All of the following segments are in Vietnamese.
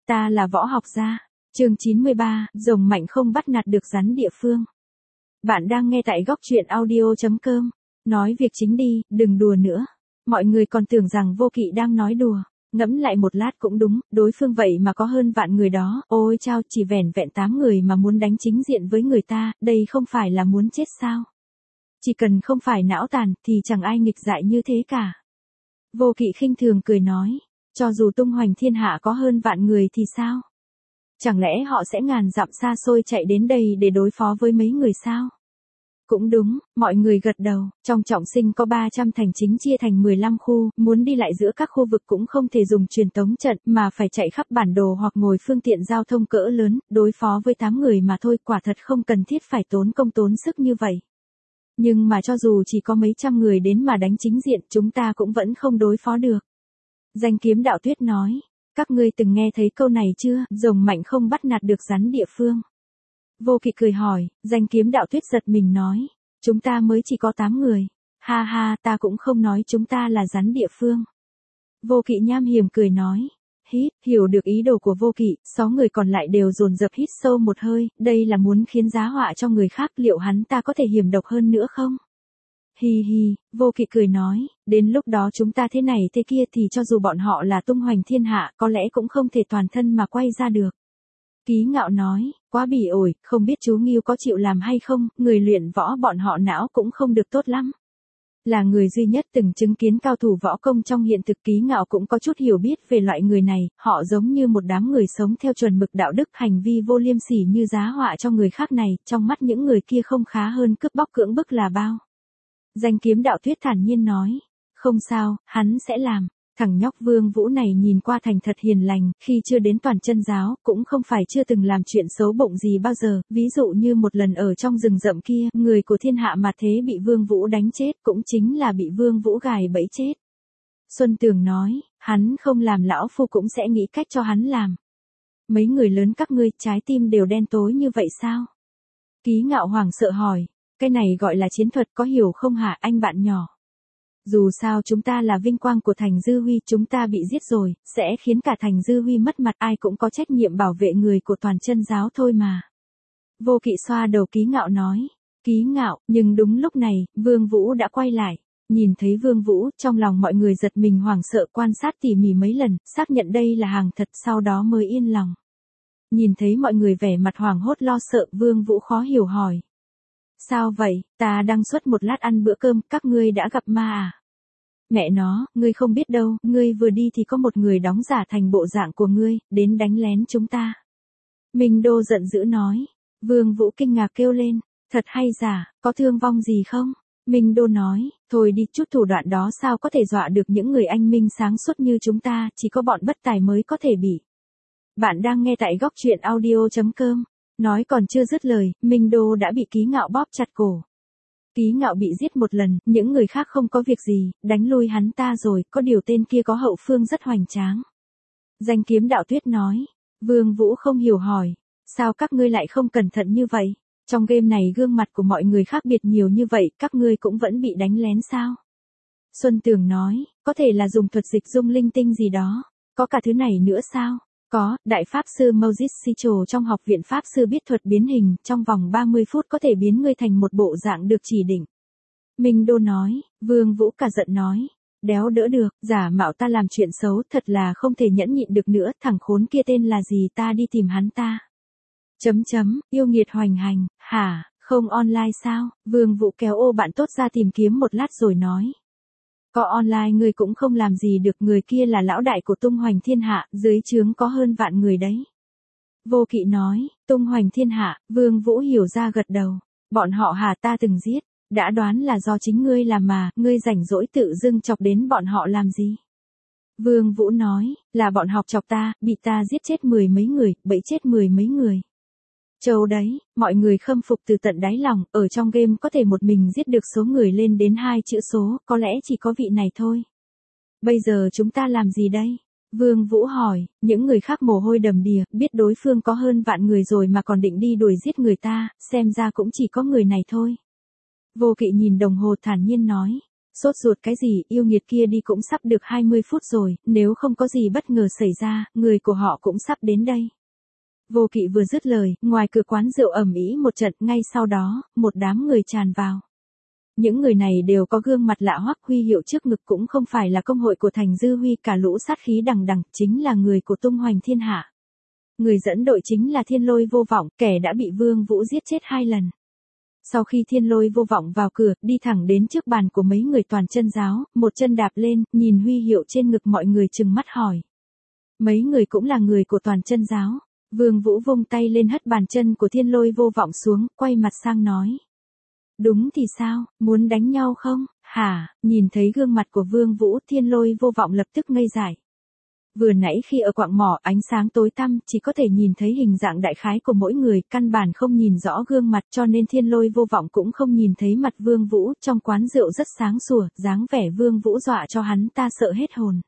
ta là võ học gia. Chương 93, rồng mạnh không bắt nạt được rắn địa phương. Bạn đang nghe tại góc truyện audio.com. Nói việc chính đi, đừng đùa nữa. Mọi người còn tưởng rằng Vô Kỵ đang nói đùa. Ngẫm lại một lát cũng đúng, đối phương vậy mà có hơn vạn người đó. Ôi chao, chỉ vẻn vẹn 8 người mà muốn đánh chính diện với người ta, đây không phải là muốn chết sao? Chỉ cần không phải não tàn thì chẳng ai nghịch dại như thế cả. Vô Kỵ khinh thường cười nói, cho dù tung hoành thiên hạ có hơn vạn người thì sao? Chẳng lẽ họ sẽ ngàn dặm xa xôi chạy đến đây để đối phó với mấy người sao? Cũng đúng, mọi người gật đầu. Trong Trọng Sinh có 300 thành chính chia thành 15 khu, muốn đi lại giữa các khu vực cũng không thể dùng truyền tống trận mà phải chạy khắp bản đồ hoặc ngồi phương tiện giao thông cỡ lớn, đối phó với 8 người mà thôi, quả thật không cần thiết phải tốn công tốn sức như vậy. Nhưng mà cho dù chỉ có mấy trăm người đến mà đánh chính diện, chúng ta cũng vẫn không đối phó được. Danh Kiếm Đạo Tuyết nói, các ngươi từng nghe thấy câu này chưa, rồng mạnh không bắt nạt được rắn địa phương. Vô Kỵ cười hỏi, Danh Kiếm Đạo Tuyết giật mình nói, chúng ta mới chỉ có 8 người. Ha ha, ta cũng không nói chúng ta là rắn địa phương. Vô Kỵ nham hiểm cười nói, hiểu được ý đồ của Vô Kỵ, 6 người còn lại đều dồn dập hít sâu một hơi, đây là muốn khiến giá họa cho người khác, liệu hắn ta có thể hiểm độc hơn nữa không? Hi hi, Vô Kỵ cười nói, đến lúc đó chúng ta thế này thế kia thì cho dù bọn họ là tung hoành thiên hạ, có lẽ cũng không thể toàn thân mà quay ra được. Ký Ngạo nói, quá bỉ ổi, không biết chú Ngưu có chịu làm hay không, người luyện võ bọn họ não cũng không được tốt lắm. Là người duy nhất từng chứng kiến cao thủ võ công trong hiện thực, Ký Ngạo cũng có chút hiểu biết về loại người này, họ giống như một đám người sống theo chuẩn mực đạo đức, hành vi vô liêm sỉ như giá họa cho người khác này, trong mắt những người kia không khá hơn cướp bóc cưỡng bức là bao. Danh Kiếm Đạo Tuyết thản nhiên nói, không sao, hắn sẽ làm. Thằng nhóc Vương Vũ này nhìn qua thành thật hiền lành, khi chưa đến Toàn Chân giáo, cũng không phải chưa từng làm chuyện xấu bụng gì bao giờ, ví dụ như một lần ở trong rừng rậm kia, người của thiên hạ mà thế bị Vương Vũ đánh chết, cũng chính là bị Vương Vũ gài bẫy chết. Xuân Tường nói, hắn không làm lão phu cũng sẽ nghĩ cách cho hắn làm. Mấy người lớn các ngươi, trái tim đều đen tối như vậy sao? Ký Ngạo hoảng sợ hỏi, cái này gọi là chiến thuật có hiểu không hả anh bạn nhỏ? Dù sao chúng ta là vinh quang của Thành Dư Huy, chúng ta bị giết rồi, sẽ khiến cả Thành Dư Huy mất mặt, ai cũng có trách nhiệm bảo vệ người của Toàn Chân giáo thôi mà. Vô Kỵ xoa đầu Ký Ngạo nói, Ký Ngạo, nhưng đúng lúc này, Vương Vũ đã quay lại. Nhìn thấy Vương Vũ, trong lòng mọi người giật mình hoảng sợ, quan sát tỉ mỉ mấy lần, xác nhận đây là hàng thật, sau đó mới yên lòng. Nhìn thấy mọi người vẻ mặt hoảng hốt lo sợ, Vương Vũ khó hiểu hỏi. Sao vậy, ta đang xuất một lát ăn bữa cơm, các ngươi đã gặp ma à? Mẹ nó, ngươi không biết đâu, ngươi vừa đi thì có một người đóng giả thành bộ dạng của ngươi, đến đánh lén chúng ta. Minh Đô giận dữ nói. Vương Vũ kinh ngạc kêu lên, thật hay giả, có thương vong gì không? Minh Đô nói, thôi đi, chút thủ đoạn đó sao có thể dọa được những người anh minh sáng suốt như chúng ta, chỉ có bọn bất tài mới có thể bị. Bạn đang nghe tại góc truyện audio.com. Nói còn chưa dứt lời, Minh Đô đã bị Ký Ngạo bóp chặt cổ. Ký Ngạo bị giết một lần, những người khác không có việc gì, đánh lui hắn ta rồi, có điều tên kia có hậu phương rất hoành tráng. Danh Kiếm Đạo Tuyết nói, Vương Vũ không hiểu hỏi, sao các ngươi lại không cẩn thận như vậy? Trong game này gương mặt của mọi người khác biệt nhiều như vậy, các ngươi cũng vẫn bị đánh lén sao? Xuân Tường nói, có thể là dùng thuật dịch dung linh tinh gì đó, có cả thứ này nữa sao? Có, Đại Pháp Sư Moses Sicho trong học viện Pháp Sư biết thuật biến hình, trong vòng 30 phút có thể biến ngươi thành một bộ dạng được chỉ định. Minh Đô nói, Vương Vũ cả giận nói, đéo đỡ được, giả mạo ta làm chuyện xấu, thật là không thể nhẫn nhịn được nữa, thằng khốn kia tên là gì, ta đi tìm hắn ta. Yêu nghiệt hoành hành, hả, không online sao? Vương Vũ kéo ô bạn tốt ra tìm kiếm một lát rồi nói. Có online ngươi cũng không làm gì được, người kia là lão đại của tung hoành thiên hạ, dưới trướng có hơn vạn người đấy. Vô Kỵ nói, tung hoành thiên hạ, Vương Vũ hiểu ra gật đầu. Bọn họ hà ta từng giết, đã đoán là do chính ngươi làm mà, ngươi rảnh rỗi tự dưng chọc đến bọn họ làm gì? Vương Vũ nói, là bọn học chọc ta, bị ta giết chết 10 mấy người, bẫy chết 10 mấy người. Châu đấy, mọi người khâm phục từ tận đáy lòng, ở trong game có thể một mình giết được số người lên đến 2 chữ số, có lẽ chỉ có vị này thôi. Bây giờ chúng ta làm gì đây? Vương Vũ hỏi, những người khác mồ hôi đầm đìa, biết đối phương có hơn vạn người rồi mà còn định đi đuổi giết người ta, xem ra cũng chỉ có người này thôi. Vô Kỵ nhìn đồng hồ thản nhiên nói, Sốt ruột cái gì, yêu nghiệt kia đi cũng sắp được 20 phút rồi, nếu không có gì bất ngờ xảy ra, người của họ cũng sắp đến đây. Vô Kỵ vừa dứt lời, ngoài cửa quán rượu ầm ĩ một trận, ngay sau đó, một đám người tràn vào. Những người này đều có gương mặt lạ hoắc, huy hiệu trước ngực cũng không phải là công hội của Thành Dư Huy, cả lũ sát khí đằng đằng, chính là người của tung hoành thiên hạ. Người dẫn đội chính là Thiên Lôi Vô Vọng, kẻ đã bị Vương Vũ giết chết 2 lần. Sau khi Thiên Lôi Vô Vọng vào cửa, đi thẳng đến trước bàn của mấy người Toàn Chân giáo, một chân đạp lên, nhìn huy hiệu trên ngực mọi người trừng mắt hỏi. Mấy người cũng là người của Toàn Chân giáo. Vương Vũ vung tay lên hất bàn chân của Thiên Lôi Vô Vọng xuống, quay mặt sang nói. Đúng thì sao, muốn đánh nhau không? Hả? Nhìn thấy gương mặt của Vương Vũ, Thiên Lôi Vô Vọng lập tức ngây dại. Vừa nãy khi ở quạng mỏ ánh sáng tối tăm, chỉ có thể nhìn thấy hình dạng đại khái của mỗi người, căn bản không nhìn rõ gương mặt, cho nên Thiên Lôi Vô Vọng cũng không nhìn thấy mặt Vương Vũ. Trong quán rượu rất sáng sủa, dáng vẻ Vương Vũ dọa cho hắn ta sợ hết hồn.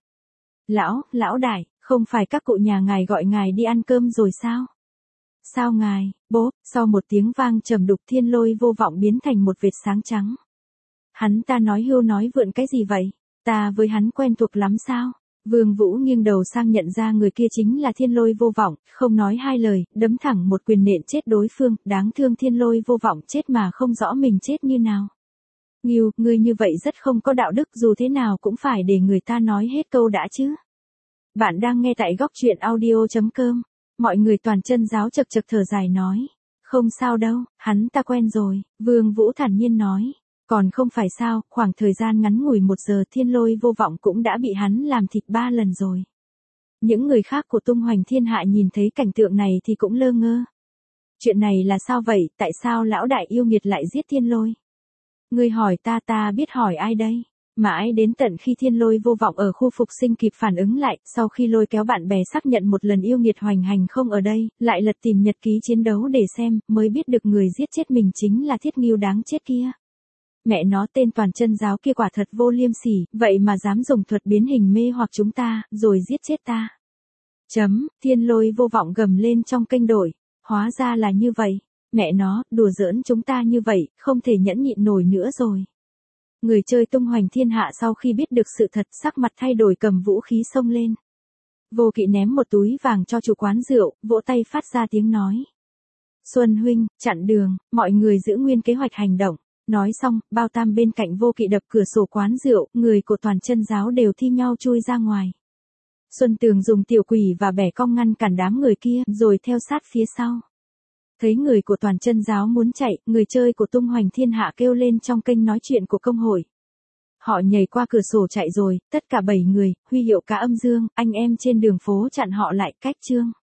Lão đại, không phải các cụ nhà ngài gọi ngài đi ăn cơm rồi sao? Sao ngài, bố, sau một tiếng vang trầm đục, Thiên Lôi Vô Vọng biến thành một vệt sáng trắng. Hắn ta nói hưu nói vượn cái gì vậy? Ta với hắn quen thuộc lắm sao? Vương Vũ nghiêng đầu sang nhận ra người kia chính là Thiên Lôi Vô Vọng, không nói hai lời, đấm thẳng một quyền nện chết đối phương, đáng thương Thiên Lôi Vô Vọng chết mà không rõ mình chết như nào. Nghiêu, ngươi như vậy rất không có đạo đức, dù thế nào cũng phải để người ta nói hết câu đã chứ. Bạn đang nghe tại góc truyện audio.com. Mọi người Toàn Chân giáo chậc chậc thở dài nói. Không sao đâu, hắn ta quen rồi, Vương Vũ thản nhiên nói. Còn không phải sao, khoảng thời gian ngắn ngủi 1 giờ Thiên Lôi Vô Vọng cũng đã bị hắn làm thịt 3 lần rồi. Những người khác của tung hoành thiên hạ nhìn thấy cảnh tượng này thì cũng lơ ngơ. Chuyện này là sao vậy, tại sao lão đại yêu nghiệt lại giết Thiên Lôi? Ngươi hỏi ta biết hỏi ai đây? Mãi đến tận khi Thiên Lôi Vô Vọng ở khu phục sinh kịp phản ứng lại, sau khi lôi kéo bạn bè xác nhận một lần yêu nghiệt hoành hành không ở đây, lại lật tìm nhật ký chiến đấu để xem, mới biết được người giết chết mình chính là Thiết Ngưu đáng chết kia. Mẹ nó, tên Toàn Chân giáo kia quả thật vô liêm sỉ, vậy mà dám dùng thuật biến hình mê hoặc chúng ta, rồi giết chết ta. Thiên Lôi Vô Vọng gầm lên trong kênh đổi, hóa ra là như vậy, mẹ nó, đùa giỡn chúng ta như vậy, không thể nhẫn nhịn nổi nữa rồi. Người chơi tung hoành thiên hạ sau khi biết được sự thật, sắc mặt thay đổi, cầm vũ khí xông lên. Vô Kỵ ném một túi vàng cho chủ quán rượu, vỗ tay phát ra tiếng nói. Xuân huynh, chặn đường, mọi người giữ nguyên kế hoạch hành động. Nói xong, Bao Tam bên cạnh Vô Kỵ đập cửa sổ quán rượu, người của Toàn Chân giáo đều thi nhau chui ra ngoài. Xuân Tường dùng tiểu quỷ và bẻ cong ngăn cản đám người kia, rồi theo sát phía sau. Thấy người của Toàn Chân giáo muốn chạy, người chơi của tung hoành thiên hạ kêu lên trong kênh nói chuyện của công hội. Họ nhảy qua cửa sổ chạy rồi, tất cả 7 người, huy hiệu cá âm dương, anh em trên đường phố chặn họ lại, cách chương.